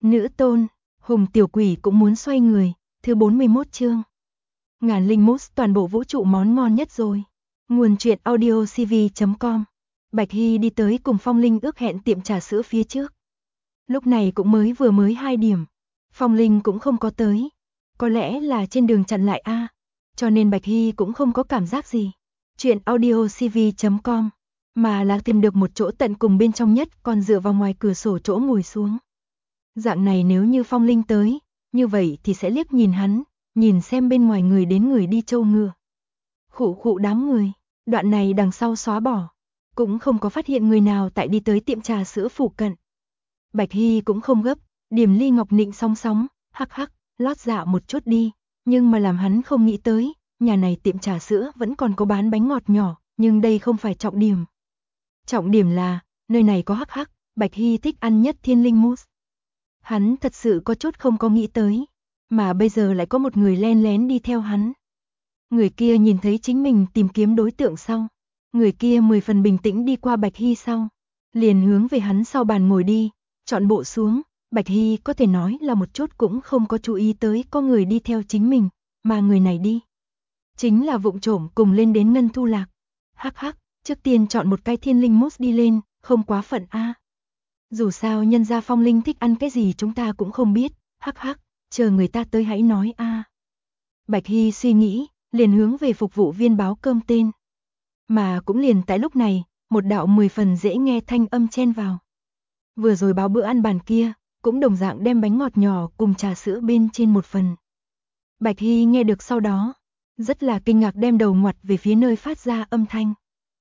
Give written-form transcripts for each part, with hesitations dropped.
Nữ tôn, Hùng tiểu quỷ cũng muốn xoay người, thứ 41 chương. Ngàn linh mousse toàn bộ vũ trụ món ngon nhất rồi. Nguồn truyện audio cv.com. Bạch Hy đi tới cùng Phong Linh ước hẹn tiệm trà sữa phía trước. Lúc này cũng mới 2 điểm. Phong Linh cũng không có tới. Có lẽ là trên đường chặn lại a, cho nên Bạch Hy cũng không có cảm giác gì. Chuyện audio cv.com. Mà là tìm được một chỗ tận cùng bên trong nhất, còn dựa vào ngoài cửa sổ chỗ ngồi xuống. Dạng này nếu như Phong Linh tới, như vậy thì sẽ liếc nhìn hắn, nhìn xem bên ngoài người đến người đi trâu ngựa. Khụ khụ đám người, đoạn này đằng sau xóa bỏ, cũng không có phát hiện người nào tại đi tới tiệm trà sữa phụ cận. Bạch Hy cũng không gấp, điểm ly ngọc nịnh song sóng, hắc hắc, lót dạ một chút đi, nhưng mà làm hắn không nghĩ tới, nhà này tiệm trà sữa vẫn còn có bán bánh ngọt nhỏ, nhưng đây không phải trọng điểm. Trọng điểm là, nơi này có hắc hắc, Bạch Hy thích ăn nhất thiên linh mousse. Hắn thật sự có chút không có nghĩ tới, mà bây giờ lại có một người len lén đi theo hắn. Người kia nhìn thấy chính mình tìm kiếm đối tượng sau, người kia 10 phần bình tĩnh đi qua Bạch Hy sau, liền hướng về hắn sau bàn ngồi đi, chọn bộ xuống. Bạch Hy có thể nói là một chút cũng không có chú ý tới có người đi theo chính mình, mà người này đi chính là vụng trộm cùng lên đến Ngân Thu Lạc. Hắc hắc, trước tiên chọn một cái thiên linh mousse đi lên, không quá phận a. Dù sao nhân gia Phong Linh thích ăn cái gì chúng ta cũng không biết, hắc hắc, chờ người ta tới hãy nói a. Bạch Hy suy nghĩ, liền hướng về phục vụ viên báo cơm tên. Mà cũng liền tại lúc này, một đạo 10 phần dễ nghe thanh âm chen vào. Vừa rồi báo bữa ăn bàn kia, cũng đồng dạng đem bánh ngọt nhỏ cùng trà sữa bên trên một phần. Bạch Hy nghe được sau đó, rất là kinh ngạc đem đầu ngoặt về phía nơi phát ra âm thanh.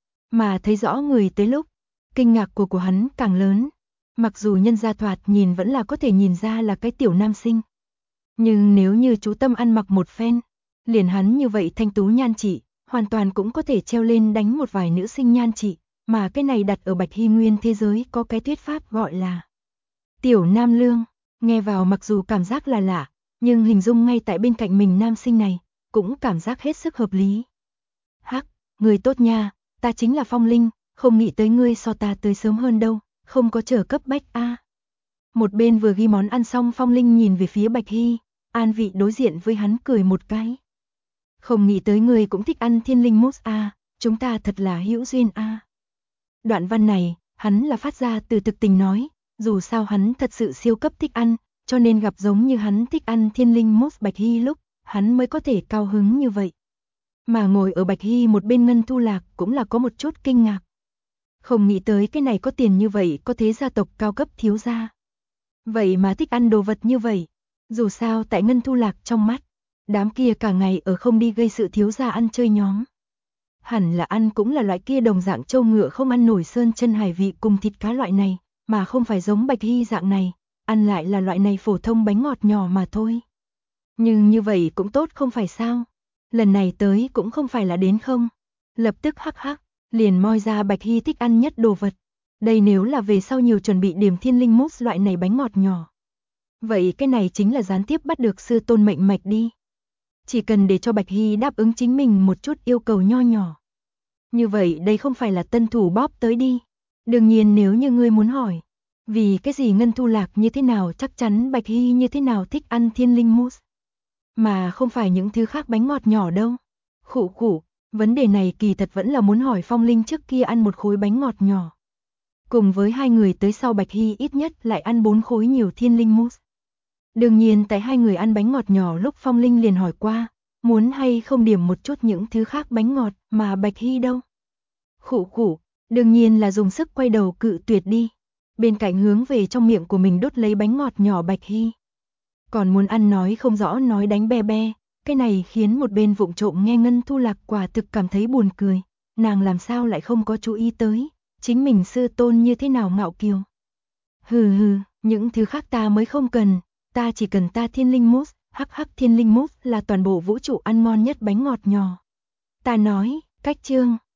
Mà thấy rõ người tới lúc, kinh ngạc của hắn càng lớn. Mặc dù nhân gia thoạt nhìn vẫn là có thể nhìn ra là cái tiểu nam sinh. Nhưng nếu như chú tâm ăn mặc một phen, liền hắn như vậy thanh tú nhan trị, hoàn toàn cũng có thể treo lên đánh một vài nữ sinh nhan trị, mà cái này đặt ở Bạch Hy nguyên thế giới có cái thuyết pháp gọi là tiểu nam lương, nghe vào mặc dù cảm giác là lạ, nhưng hình dung ngay tại bên cạnh mình nam sinh này, cũng cảm giác hết sức hợp lý. Hắc, người tốt nha, ta chính là Phong Linh, không nghĩ tới ngươi so ta tới sớm hơn đâu. Không có chờ cấp bách a. Một bên vừa ghi món ăn xong Phong Linh nhìn về phía Bạch Hy, an vị đối diện với hắn cười một cái. Không nghĩ tới người cũng thích ăn thiên linh mousse a, chúng ta thật là hữu duyên a. Đoạn văn này, hắn là phát ra từ thực tình nói, dù sao hắn thật sự siêu cấp thích ăn, cho nên gặp giống như hắn thích ăn thiên linh mousse Bạch Hy lúc, hắn mới có thể cao hứng như vậy. Mà ngồi ở Bạch Hy một bên Ngân Thu Lạc cũng là có một chút kinh ngạc. Không nghĩ tới cái này có tiền như vậy có thế gia tộc cao cấp thiếu gia. Vậy mà thích ăn đồ vật như vậy. Dù sao tại Ngân Thu Lạc trong mắt, đám kia cả ngày ở không đi gây sự thiếu gia ăn chơi nhóm. Hẳn là ăn cũng là loại kia đồng dạng trâu ngựa không ăn nổi sơn chân hải vị cùng thịt cá loại này, mà không phải giống Bạch Hy dạng này, ăn lại là loại này phổ thông bánh ngọt nhỏ mà thôi. Nhưng như vậy cũng tốt không phải sao? Lần này tới cũng không phải là đến không. Lập tức hắc hắc. Liền moi ra Bạch Hy thích ăn nhất đồ vật. Đây nếu là về sau nhiều chuẩn bị điểm thiên linh mousse loại này bánh ngọt nhỏ. Vậy cái này chính là gián tiếp bắt được sư tôn mệnh mạch đi. Chỉ cần để cho Bạch Hy đáp ứng chính mình một chút yêu cầu nho nhỏ. Như vậy đây không phải là tân thủ bóp tới đi. Đương nhiên nếu như ngươi muốn hỏi, vì cái gì Ngân Thu Lạc như thế nào chắc chắn Bạch Hy như thế nào thích ăn thiên linh mousse. Mà không phải những thứ khác bánh ngọt nhỏ đâu. Khụ khụ. Vấn đề này kỳ thật vẫn là muốn hỏi Phong Linh trước kia ăn một khối bánh ngọt nhỏ. Cùng với hai người tới sau Bạch Hy ít nhất lại ăn 4 khối nhiều thiên linh mousse. Đương nhiên tại hai người ăn bánh ngọt nhỏ lúc Phong Linh liền hỏi qua, muốn hay không điểm một chút những thứ khác bánh ngọt mà Bạch Hy đâu. Khụ khụ, đương nhiên là dùng sức quay đầu cự tuyệt đi. Bên cạnh hướng về trong miệng của mình đốt lấy bánh ngọt nhỏ Bạch Hy. Còn muốn ăn nói không rõ nói đánh be be. Cái này khiến một bên vụng trộm nghe Ngân Thu Lạc quả thực cảm thấy buồn cười, nàng làm sao lại không có chú ý tới, chính mình sư tôn như thế nào ngạo kiều. Hừ hừ, những thứ khác ta mới không cần, ta chỉ cần ta thiên linh mousse, hắc hắc thiên linh mousse là toàn bộ vũ trụ ăn ngon nhất bánh ngọt nhỏ. Ta nói, cách chương.